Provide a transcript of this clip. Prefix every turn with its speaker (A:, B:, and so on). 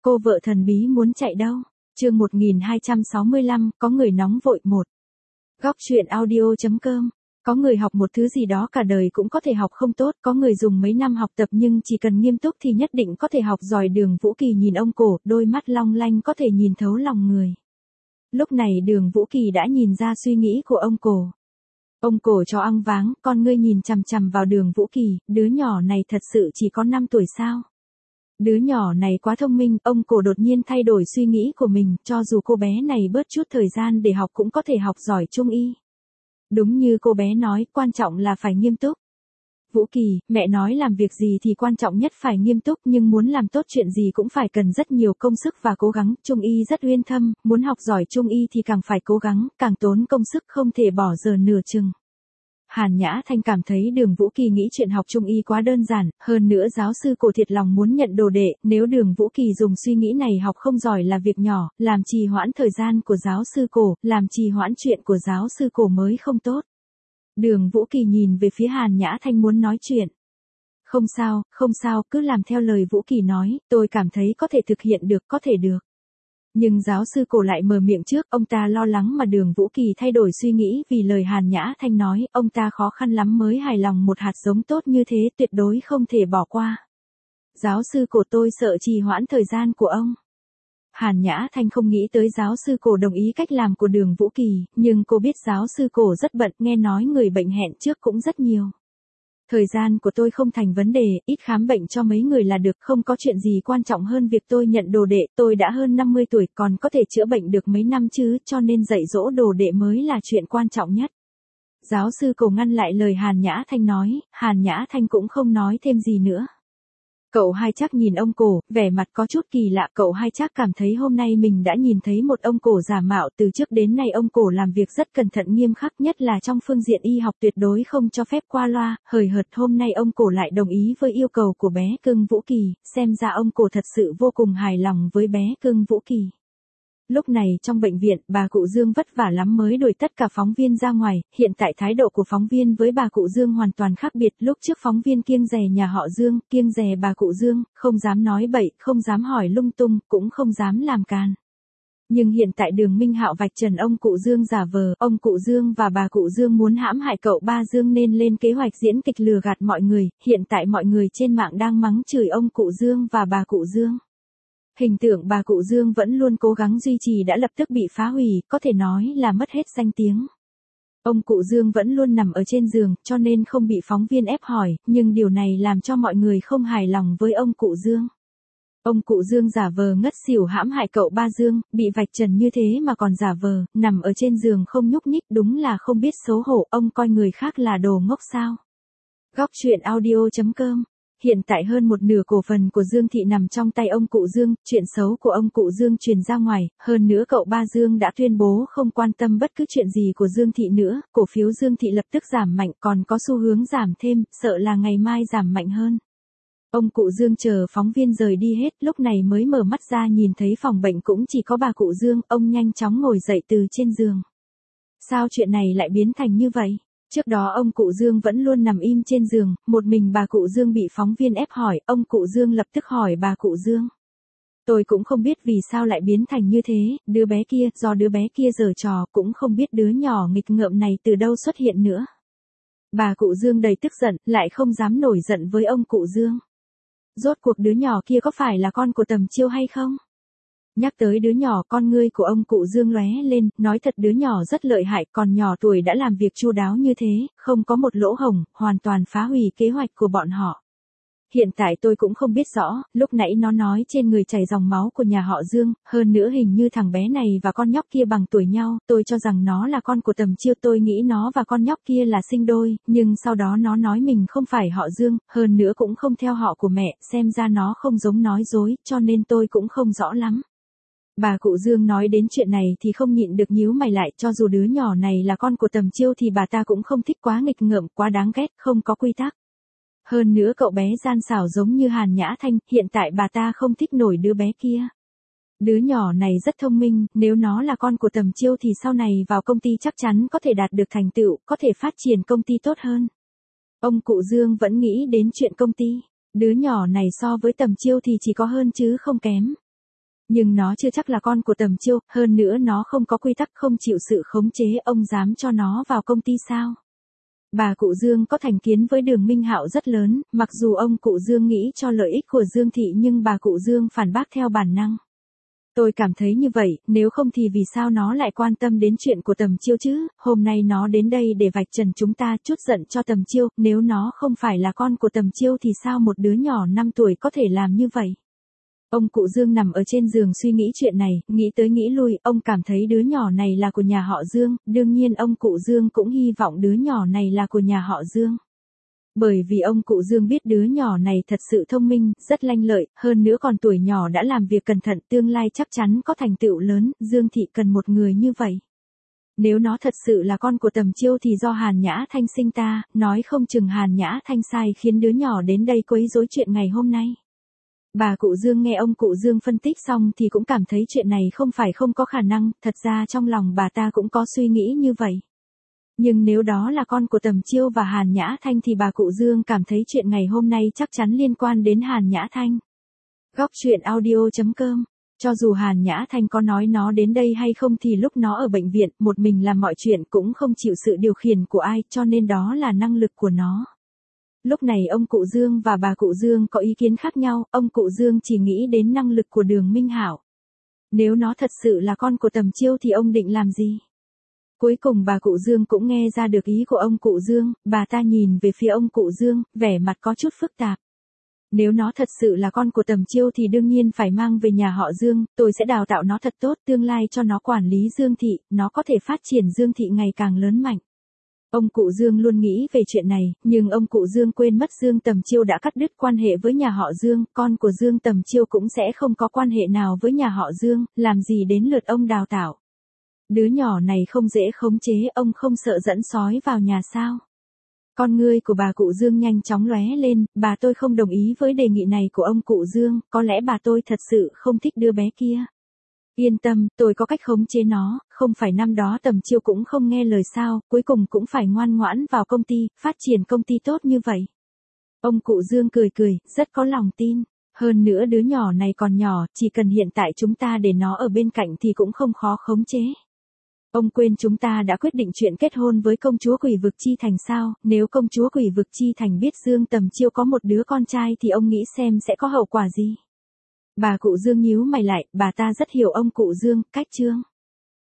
A: Cô vợ thần bí muốn chạy đâu? Chương 1265, có người nóng vội một. Góc truyện audio.com. Có người học một thứ gì đó cả đời cũng có thể học không tốt, có người dùng mấy năm học tập nhưng chỉ cần nghiêm túc thì nhất định có thể học giỏi. Đường Vũ Kỳ nhìn ông Cổ, đôi mắt long lanh có thể nhìn thấu lòng người. Lúc này Đường Vũ Kỳ đã nhìn ra suy nghĩ của ông Cổ. Ông Cổ cho ăn váng, con ngươi nhìn chằm chằm vào Đường Vũ Kỳ, đứa nhỏ này thật sự chỉ có 5 tuổi sao? Đứa nhỏ này quá thông minh, ông Cổ đột nhiên thay đổi suy nghĩ của mình, cho dù cô bé này bớt chút thời gian để học cũng có thể học giỏi trung y. Đúng như cô bé nói, quan trọng là phải nghiêm túc. Vũ Kỳ, mẹ nói làm việc gì thì quan trọng nhất phải nghiêm túc, nhưng muốn làm tốt chuyện gì cũng phải cần rất nhiều công sức và cố gắng. Trung y rất uyên thâm, muốn học giỏi trung y thì càng phải cố gắng, càng tốn công sức, không thể bỏ giờ nửa chừng. Hàn Nhã Thanh cảm thấy Đường Vũ Kỳ nghĩ chuyện học trung y quá đơn giản, hơn nữa giáo sư Cổ thiệt lòng muốn nhận đồ đệ, nếu Đường Vũ Kỳ dùng suy nghĩ này học không giỏi là việc nhỏ, làm trì hoãn thời gian của giáo sư Cổ, làm trì hoãn chuyện của giáo sư Cổ mới không tốt. Đường Vũ Kỳ nhìn về phía Hàn Nhã Thanh muốn nói chuyện. Không sao, cứ làm theo lời Vũ Kỳ nói, tôi cảm thấy có thể thực hiện được, có thể được. Nhưng giáo sư Cổ lại mở miệng trước, ông ta lo lắng mà Đường Vũ Kỳ thay đổi suy nghĩ vì lời Hàn Nhã Thanh nói, ông ta khó khăn lắm mới hài lòng một hạt giống tốt như thế, tuyệt đối không thể bỏ qua. Giáo sư Cổ, tôi sợ trì hoãn thời gian của ông. Hàn Nhã Thanh không nghĩ tới giáo sư Cổ đồng ý cách làm của Đường Vũ Kỳ, nhưng cô biết giáo sư Cổ rất bận, nghe nói người bệnh hẹn trước cũng rất nhiều. Thời gian của tôi không thành vấn đề, ít khám bệnh cho mấy người là được, không có chuyện gì quan trọng hơn việc tôi nhận đồ đệ, tôi đã hơn 50 tuổi còn có thể chữa bệnh được mấy năm chứ, cho nên dạy dỗ đồ đệ mới là chuyện quan trọng nhất. Giáo sư Cổ ngăn lại lời Hàn Nhã Thanh nói, Hàn Nhã Thanh cũng không nói thêm gì nữa. Cậu Hai Trác nhìn ông Cổ, vẻ mặt có chút kỳ lạ, cậu Hai Trác cảm thấy hôm nay mình đã nhìn thấy một ông Cổ giả mạo, từ trước đến nay ông Cổ làm việc rất cẩn thận nghiêm khắc, nhất là trong phương diện y học tuyệt đối không cho phép qua loa, hời hợt hôm nay ông Cổ lại đồng ý với yêu cầu của bé cưng Vũ Kỳ, xem ra ông Cổ thật sự vô cùng hài lòng với bé cưng Vũ Kỳ. Lúc này trong bệnh viện, bà cụ Dương vất vả lắm mới đuổi tất cả phóng viên ra ngoài, hiện tại thái độ của phóng viên với bà cụ Dương hoàn toàn khác biệt, lúc trước phóng viên kiêng dè nhà họ Dương, kiêng dè bà cụ Dương, không dám nói bậy, không dám hỏi lung tung, cũng không dám làm càn. Nhưng hiện tại Đường Minh Hạo vạch trần ông cụ Dương giả vờ, ông cụ Dương và bà cụ Dương muốn hãm hại cậu ba Dương nên lên kế hoạch diễn kịch lừa gạt mọi người, hiện tại mọi người trên mạng đang mắng chửi ông cụ Dương và bà cụ Dương. Hình tượng bà cụ Dương vẫn luôn cố gắng duy trì đã lập tức bị phá hủy, có thể nói là mất hết danh tiếng. Ông cụ Dương vẫn luôn nằm ở trên giường, cho nên không bị phóng viên ép hỏi, nhưng điều này làm cho mọi người không hài lòng với ông cụ Dương. Ông cụ Dương giả vờ ngất xỉu hãm hại cậu ba Dương, bị vạch trần như thế mà còn giả vờ, nằm ở trên giường không nhúc nhích, đúng là không biết xấu hổ, ông coi người khác là đồ ngốc sao. Góc truyện audio.com. Hiện tại hơn một nửa cổ phần của Dương Thị nằm trong tay ông cụ Dương, chuyện xấu của ông cụ Dương truyền ra ngoài, hơn nữa cậu ba Dương đã tuyên bố không quan tâm bất cứ chuyện gì của Dương Thị nữa, cổ phiếu Dương Thị lập tức giảm mạnh còn có xu hướng giảm thêm, sợ là ngày mai giảm mạnh hơn. Ông cụ Dương chờ phóng viên rời đi hết, lúc này mới mở mắt ra nhìn thấy phòng bệnh cũng chỉ có bà cụ Dương, ông nhanh chóng ngồi dậy từ trên giường. Sao chuyện này lại biến thành như vậy? Trước đó ông cụ Dương vẫn luôn nằm im trên giường, một mình bà cụ Dương bị phóng viên ép hỏi, ông cụ Dương lập tức hỏi bà cụ Dương. Tôi cũng không biết vì sao lại biến thành như thế, đứa bé kia, do đứa bé kia giở trò, cũng không biết đứa nhỏ nghịch ngợm này từ đâu xuất hiện nữa. Bà cụ Dương đầy tức giận, lại không dám nổi giận với ông cụ Dương. Rốt cuộc đứa nhỏ kia có phải là con của Tầm Chiêu hay không? Nhắc tới đứa nhỏ, con ngươi của ông cụ Dương lóe lên, nói thật đứa nhỏ rất lợi hại, còn nhỏ tuổi đã làm việc chu đáo như thế, không có một lỗ hổng, hoàn toàn phá hủy kế hoạch của bọn họ. Hiện tại tôi cũng không biết rõ, lúc nãy nó nói trên người chảy dòng máu của nhà họ Dương, hơn nữa hình như thằng bé này và con nhóc kia bằng tuổi nhau, tôi cho rằng nó là con của Tầm Chiêu, tôi nghĩ nó và con nhóc kia là sinh đôi, nhưng sau đó nó nói mình không phải họ Dương, hơn nữa cũng không theo họ của mẹ, xem ra nó không giống nói dối, cho nên tôi cũng không rõ lắm. Bà cụ Dương nói đến chuyện này thì không nhịn được nhíu mày lại, cho dù đứa nhỏ này là con của Tầm Chiêu thì bà ta cũng không thích, quá nghịch ngợm, quá đáng ghét, không có quy tắc. Hơn nữa cậu bé gian xảo giống như Hàn Nhã Thanh, hiện tại bà ta không thích nổi đứa bé kia. Đứa nhỏ này rất thông minh, nếu nó là con của Tầm Chiêu thì sau này vào công ty chắc chắn có thể đạt được thành tựu, có thể phát triển công ty tốt hơn. Ông cụ Dương vẫn nghĩ đến chuyện công ty, đứa nhỏ này so với Tầm Chiêu thì chỉ có hơn chứ không kém. Nhưng nó chưa chắc là con của Tầm Chiêu, hơn nữa nó không có quy tắc, không chịu sự khống chế, ông dám cho nó vào công ty sao? Bà cụ Dương có thành kiến với Đường Minh Hạo rất lớn, mặc dù ông cụ Dương nghĩ cho lợi ích của Dương Thị nhưng bà cụ Dương phản bác theo bản năng. Tôi cảm thấy như vậy, nếu không thì vì sao nó lại quan tâm đến chuyện của Tầm Chiêu chứ, hôm nay nó đến đây để vạch trần chúng ta, chút giận cho Tầm Chiêu, nếu nó không phải là con của Tầm Chiêu thì sao một đứa nhỏ 5 tuổi có thể làm như vậy. Ông cụ Dương nằm ở trên giường suy nghĩ chuyện này, nghĩ tới nghĩ lui, ông cảm thấy đứa nhỏ này là của nhà họ Dương, đương nhiên ông cụ Dương cũng hy vọng đứa nhỏ này là của nhà họ Dương. Bởi vì ông cụ Dương biết đứa nhỏ này thật sự thông minh, rất lanh lợi, hơn nữa còn tuổi nhỏ đã làm việc cẩn thận, tương lai chắc chắn có thành tựu lớn, Dương Thị cần một người như vậy. Nếu nó thật sự là con của Tầm Chiêu thì do Hàn Nhã Thanh sinh ta, nói không chừng Hàn Nhã Thanh sai khiến đứa nhỏ đến đây quấy rối chuyện ngày hôm nay. Bà cụ Dương nghe ông cụ Dương phân tích xong thì cũng cảm thấy chuyện này không phải không có khả năng, thật ra trong lòng bà ta cũng có suy nghĩ như vậy. Nhưng nếu đó là con của Tầm Chiêu và Hàn Nhã Thanh thì bà cụ Dương cảm thấy chuyện ngày hôm nay chắc chắn liên quan đến Hàn Nhã Thanh. Góc truyện audio.com. Cho dù Hàn Nhã Thanh có nói nó đến đây hay không thì lúc nó ở bệnh viện, một mình làm mọi chuyện cũng không chịu sự điều khiển của ai, cho nên đó là năng lực của nó. Lúc này ông cụ Dương và bà cụ Dương có ý kiến khác nhau, ông cụ Dương chỉ nghĩ đến năng lực của Đường Minh Hạo. Nếu nó thật sự là con của Tầm Chiêu thì ông định làm gì? Cuối cùng bà cụ Dương cũng nghe ra được ý của ông cụ Dương, bà ta nhìn về phía ông cụ Dương, vẻ mặt có chút phức tạp. Nếu nó thật sự là con của Tầm Chiêu thì đương nhiên phải mang về nhà họ Dương, tôi sẽ đào tạo nó thật tốt, tương lai cho nó quản lý Dương Thị, nó có thể phát triển Dương Thị ngày càng lớn mạnh. Ông cụ Dương luôn nghĩ về chuyện này, nhưng ông cụ Dương quên mất Dương Tầm Chiêu đã cắt đứt quan hệ với nhà họ Dương, con của Dương Tầm Chiêu cũng sẽ không có quan hệ nào với nhà họ Dương, làm gì đến lượt ông đào tạo. Đứa nhỏ này không dễ khống chế, ông không sợ dẫn sói vào nhà sao? Con ngươi của bà cụ Dương nhanh chóng lóe lên, bà tôi không đồng ý với đề nghị này của ông cụ Dương, có lẽ bà tôi thật sự không thích đứa bé kia. Yên tâm, tôi có cách khống chế nó, không phải năm đó Tầm Chiêu cũng không nghe lời sao, cuối cùng cũng phải ngoan ngoãn vào công ty, phát triển công ty tốt như vậy. Ông cụ Dương cười cười, rất có lòng tin. Hơn nữa đứa nhỏ này còn nhỏ, chỉ cần hiện tại chúng ta để nó ở bên cạnh thì cũng không khó khống chế. Ông quên chúng ta đã quyết định chuyện kết hôn với công chúa Quỷ Vực Chi Thành sao, nếu công chúa Quỷ Vực Chi Thành biết Dương Tầm Chiêu có một đứa con trai thì ông nghĩ xem sẽ có hậu quả gì. Bà cụ Dương nhíu mày lại, bà ta rất hiểu ông cụ Dương, cách chương.